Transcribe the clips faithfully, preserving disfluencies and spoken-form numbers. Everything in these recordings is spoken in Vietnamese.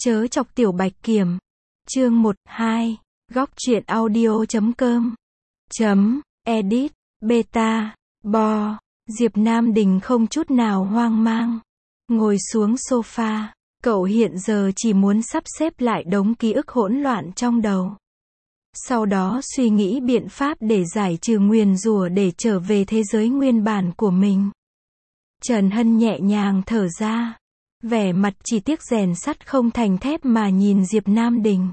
Chớ chọc tiểu bạch kiểm. Chương một, hai. Góc truyện audio chấm com. Chấm, edit, beta, bo. Diệp Nam Đình không chút nào hoang mang. Ngồi xuống sofa. Cậu hiện giờ chỉ muốn sắp xếp lại đống ký ức hỗn loạn trong đầu. Sau đó suy nghĩ biện pháp để giải trừ nguyền rủa để trở về thế giới nguyên bản của mình. Trần Hân nhẹ nhàng thở ra. Vẻ mặt chỉ tiếc rèn sắt không thành thép mà nhìn Diệp Nam Đình.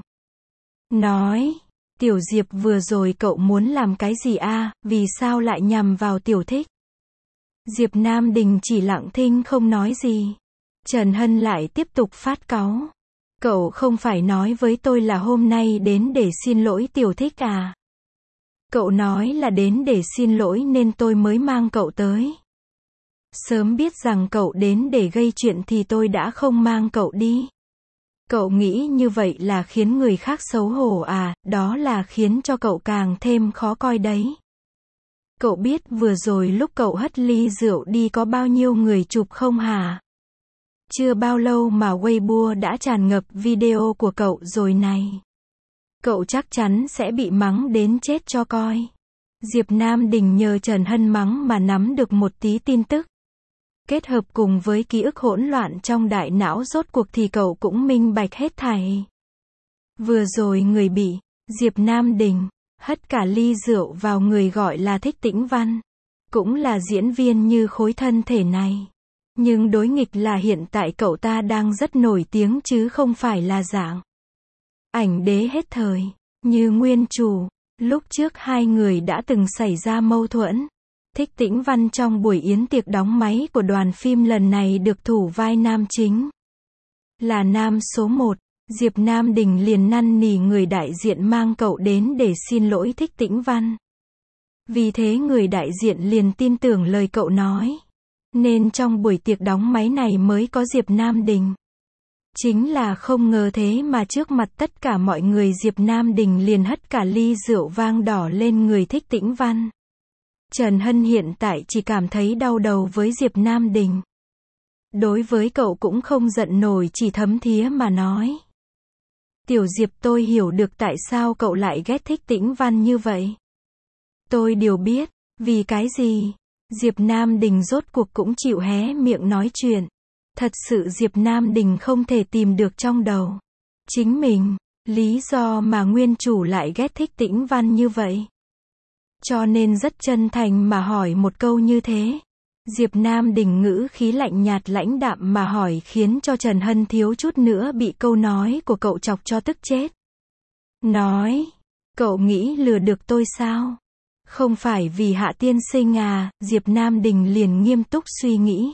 Nói, Tiểu Diệp vừa rồi cậu muốn làm cái gì a, vì sao lại nhằm vào Tiểu Thích? Diệp Nam Đình chỉ lặng thinh không nói gì. Trần Hân lại tiếp tục phát cáu. Cậu không phải nói với tôi là hôm nay đến để xin lỗi Tiểu Thích à? Cậu nói là đến để xin lỗi nên tôi mới mang cậu tới. Sớm biết rằng cậu đến để gây chuyện thì tôi đã không mang cậu đi. Cậu nghĩ như vậy là khiến người khác xấu hổ à, đó là khiến cho cậu càng thêm khó coi đấy. Cậu biết vừa rồi lúc cậu hất ly rượu đi có bao nhiêu người chụp không hả? Chưa bao lâu mà Weibo đã tràn ngập video của cậu rồi này. Cậu chắc chắn sẽ bị mắng đến chết cho coi. Diệp Nam Đình nhờ Trần Hân mắng mà nắm được một tí tin tức. Kết hợp cùng với ký ức hỗn loạn trong đại não rốt cuộc thì cậu cũng minh bạch hết thảy. Vừa rồi người bị Diệp Nam Đình hất cả ly rượu vào người gọi là Thích Tĩnh Văn. Cũng là diễn viên như khối thân thể này. Nhưng đối nghịch là hiện tại cậu ta đang rất nổi tiếng chứ không phải là dạng ảnh đế hết thời. Như nguyên chủ, lúc trước hai người đã từng xảy ra mâu thuẫn. Thích Tĩnh Văn trong buổi yến tiệc đóng máy của đoàn phim lần này được thủ vai nam chính. Là nam số một, Diệp Nam Đình liền năn nỉ người đại diện mang cậu đến để xin lỗi Thích Tĩnh Văn. Vì thế người đại diện liền tin tưởng lời cậu nói. Nên trong buổi tiệc đóng máy này mới có Diệp Nam Đình. Chính là không ngờ thế mà trước mặt tất cả mọi người Diệp Nam Đình liền hất cả ly rượu vang đỏ lên người Thích Tĩnh Văn. Trần Hân hiện tại chỉ cảm thấy đau đầu với Diệp Nam Đình. Đối với cậu cũng không giận nổi chỉ thấm thía mà nói. Tiểu Diệp, tôi hiểu được tại sao cậu lại ghét Thích Tĩnh Văn như vậy. Tôi điều biết, vì cái gì? Diệp Nam Đình rốt cuộc cũng chịu hé miệng nói chuyện. Thật sự Diệp Nam Đình không thể tìm được trong đầu chính mình lý do mà nguyên chủ lại ghét Thích Tĩnh Văn như vậy. Cho nên rất chân thành mà hỏi một câu như thế. Diệp Nam Đình ngữ khí lạnh nhạt lãnh đạm mà hỏi khiến cho Trần Hân thiếu chút nữa bị câu nói của cậu chọc cho tức chết. Nói, cậu nghĩ lừa được tôi sao? Không phải vì Hạ tiên sinh à? Diệp Nam Đình liền nghiêm túc suy nghĩ.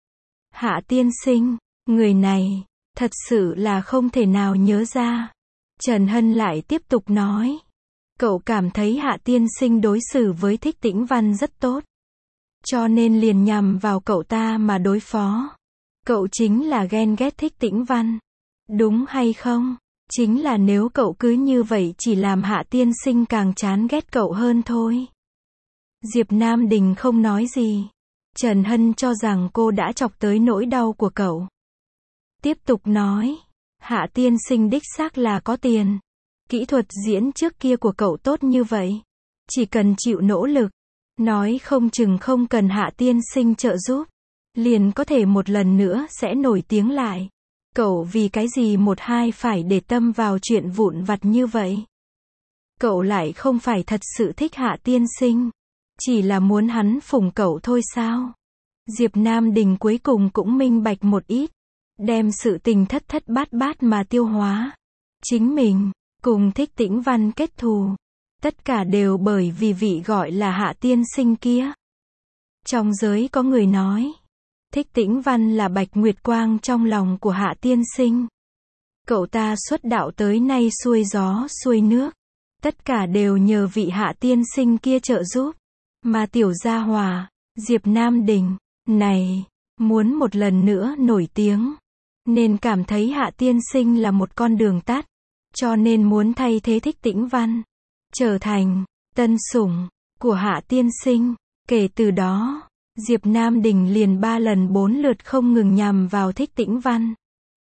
Hạ tiên sinh, người này, thật sự là không thể nào nhớ ra. Trần Hân lại tiếp tục nói. Cậu cảm thấy Hạ tiên sinh đối xử với Thích Tĩnh Văn rất tốt. Cho nên liền nhằm vào cậu ta mà đối phó. Cậu chính là ghen ghét Thích Tĩnh Văn. Đúng hay không? Chính là nếu cậu cứ như vậy chỉ làm Hạ tiên sinh càng chán ghét cậu hơn thôi. Diệp Nam Đình không nói gì. Trần Hân cho rằng cô đã chọc tới nỗi đau của cậu. Tiếp tục nói. Hạ tiên sinh đích xác là có tiền. Kỹ thuật diễn trước kia của cậu tốt như vậy. Chỉ cần chịu nỗ lực. Nói không chừng không cần Hạ tiên sinh trợ giúp. Liền có thể một lần nữa sẽ nổi tiếng lại. Cậu vì cái gì một hai phải để tâm vào chuyện vụn vặt như vậy? Cậu lại không phải thật sự thích Hạ tiên sinh. Chỉ là muốn hắn phụng cậu thôi sao? Diệp Nam Đình cuối cùng cũng minh bạch một ít. Đem sự tình thất thất bát bát mà tiêu hóa. Chính mình cùng Thích Tĩnh Văn kết thù. Tất cả đều bởi vì vị gọi là Hạ tiên sinh kia. Trong giới có người nói. Thích Tĩnh Văn là bạch nguyệt quang trong lòng của Hạ tiên sinh. Cậu ta xuất đạo tới nay xuôi gió xuôi nước. Tất cả đều nhờ vị Hạ tiên sinh kia trợ giúp. Mà tiểu gia hòa, Diệp Nam Đình, này, muốn một lần nữa nổi tiếng. Nên cảm thấy Hạ tiên sinh là một con đường tắt. Cho nên muốn thay thế Thích Tĩnh Văn. Trở thành tân sủng của Hạ tiên sinh. Kể từ đó, Diệp Nam Đình liền ba lần bốn lượt không ngừng nhằm vào Thích Tĩnh Văn.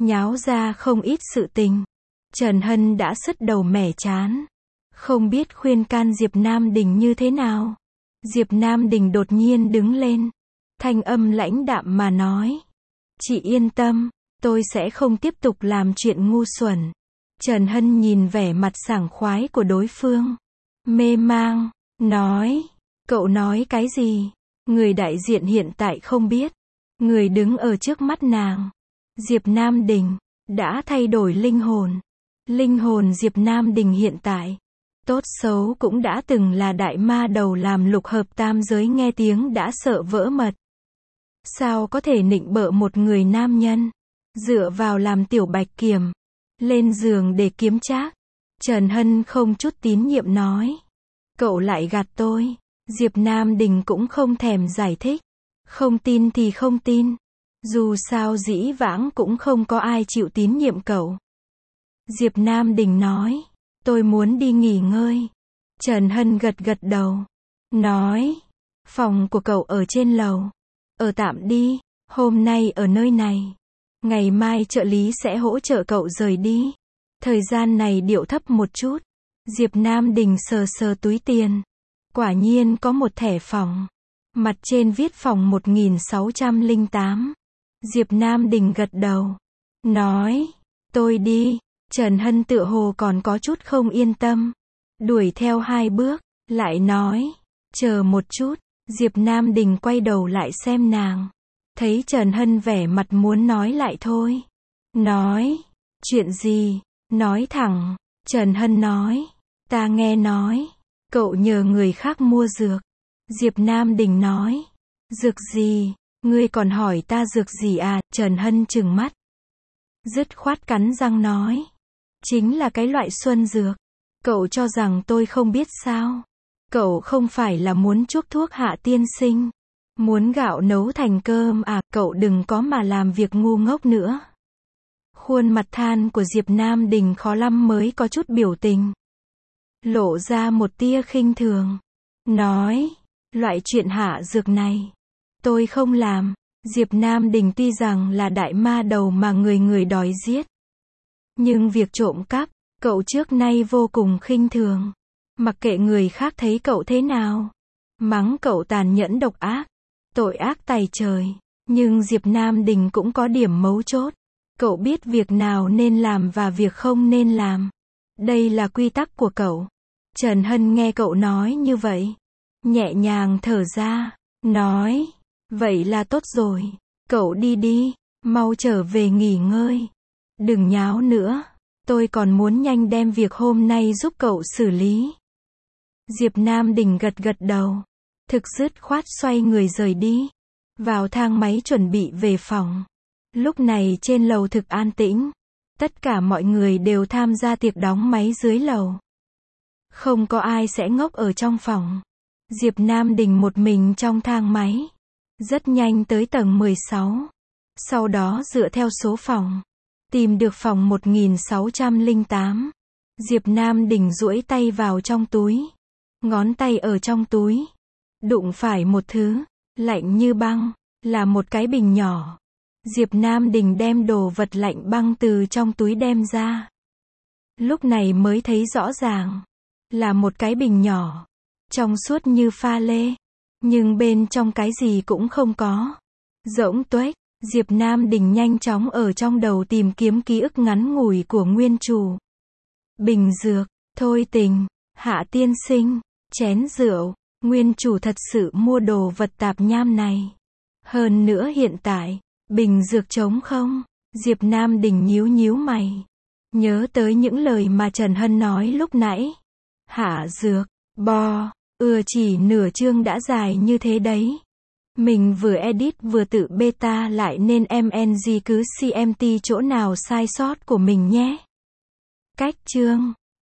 nháo ra không ít sự tình. Trần Hân đã sứt đầu mẻ chán. Không biết khuyên can Diệp Nam Đình như thế nào. Diệp Nam Đình đột nhiên đứng lên. Thanh âm lãnh đạm mà nói. Chị yên tâm, tôi sẽ không tiếp tục làm chuyện ngu xuẩn. Trần Hân nhìn vẻ mặt sảng khoái của đối phương. Mê mang, nói. Cậu nói cái gì? Người đại diện hiện tại không biết. Người đứng ở trước mắt nàng. Diệp Nam Đình, đã thay đổi linh hồn. Linh hồn Diệp Nam Đình hiện tại. Tốt xấu cũng đã từng là đại ma đầu làm lục hợp tam giới nghe tiếng đã sợ vỡ mật. Sao có thể nịnh bợ một người nam nhân? Dựa vào làm tiểu bạch kiểm. Lên giường để kiếm trác. Trần Hân không chút tín nhiệm nói. Cậu lại gạt tôi. Diệp Nam Đình cũng không thèm giải thích. Không tin thì không tin. Dù sao dĩ vãng cũng không có ai chịu tín nhiệm cậu. Diệp Nam Đình nói. Tôi muốn đi nghỉ ngơi. Trần Hân gật gật đầu. Nói. Phòng của cậu ở trên lầu. Ở tạm đi. Hôm nay ở nơi này. Ngày mai trợ lý sẽ hỗ trợ cậu rời đi. Thời gian này điệu thấp một chút. Diệp Nam Đình sờ sờ túi tiền. Quả nhiên có một thẻ phòng. Mặt trên viết phòng một nghìn sáu trăm lẻ tám. Diệp Nam Đình gật đầu. Nói. Tôi đi. Trần Hân tựa hồ còn có chút không yên tâm. Đuổi theo hai bước. Lại nói. Chờ một chút. Diệp Nam Đình quay đầu lại xem nàng. Thấy Trần Hân vẻ mặt muốn nói lại thôi. Nói. Chuyện gì? Nói thẳng. Trần Hân nói. Ta nghe nói. Cậu nhờ người khác mua dược. Diệp Nam Đình nói. Dược gì? Ngươi còn hỏi ta dược gì à? Trần Hân trừng mắt. Dứt khoát cắn răng nói. Chính là cái loại xuân dược. Cậu cho rằng tôi không biết sao? Cậu không phải là muốn chuốc thuốc Hạ tiên sinh. Muốn gạo nấu thành cơm à? Cậu đừng có mà làm việc ngu ngốc nữa. Khuôn mặt than của Diệp Nam Đình khó lắm mới có chút biểu tình. Lộ ra một tia khinh thường. Nói. Loại chuyện hạ dược này. Tôi không làm. Diệp Nam Đình tuy rằng là đại ma đầu mà người người đòi giết. Nhưng việc trộm cắp, cậu trước nay vô cùng khinh thường. Mặc kệ người khác thấy cậu thế nào. Mắng cậu tàn nhẫn độc ác. Tội ác tày trời. Nhưng Diệp Nam Đình cũng có điểm mấu chốt. Cậu biết việc nào nên làm và việc không nên làm. Đây là quy tắc của cậu. Trần Hân nghe cậu nói như vậy. Nhẹ nhàng thở ra. Nói. Vậy là tốt rồi. Cậu đi đi. Mau trở về nghỉ ngơi. Đừng nháo nữa. Tôi còn muốn nhanh đem việc hôm nay giúp cậu xử lý. Diệp Nam Đình gật gật đầu. Thực dứt khoát xoay người rời đi. Vào thang máy chuẩn bị về phòng. Lúc này trên lầu thực an tĩnh. Tất cả mọi người đều tham gia tiệc đóng máy dưới lầu. Không có ai sẽ ngốc ở trong phòng. Diệp Nam Đình một mình trong thang máy. Rất nhanh tới tầng mười sáu. Sau đó dựa theo số phòng. Tìm được phòng một nghìn sáu trăm lẻ tám. Diệp Nam Đình duỗi tay vào trong túi. Ngón tay ở trong túi. Đụng phải một thứ. Lạnh như băng. Là một cái bình nhỏ. Diệp Nam Đình đem đồ vật lạnh băng từ trong túi đem ra. Lúc này mới thấy rõ ràng. Là một cái bình nhỏ. Trong suốt như pha lê. Nhưng bên trong cái gì cũng không có. Rỗng tuếch. Diệp Nam Đình nhanh chóng ở trong đầu tìm kiếm ký ức ngắn ngủi của nguyên chủ. Bình dược. Thôi tình. Hạ tiên sinh. Chén rượu. Nguyên chủ thật sự mua đồ vật tạp nham này. Hơn nữa hiện tại. Bình dược trống không? Diệp Nam Đình nhíu nhíu mày. Nhớ tới những lời mà Trần Hân nói lúc nãy. Hạ dược. Bo. Ừa chỉ nửa chương đã dài như thế đấy. Mình vừa edit vừa tự beta lại nên em en giê cứ xê em tê chỗ nào sai sót của mình nhé. Cách chương.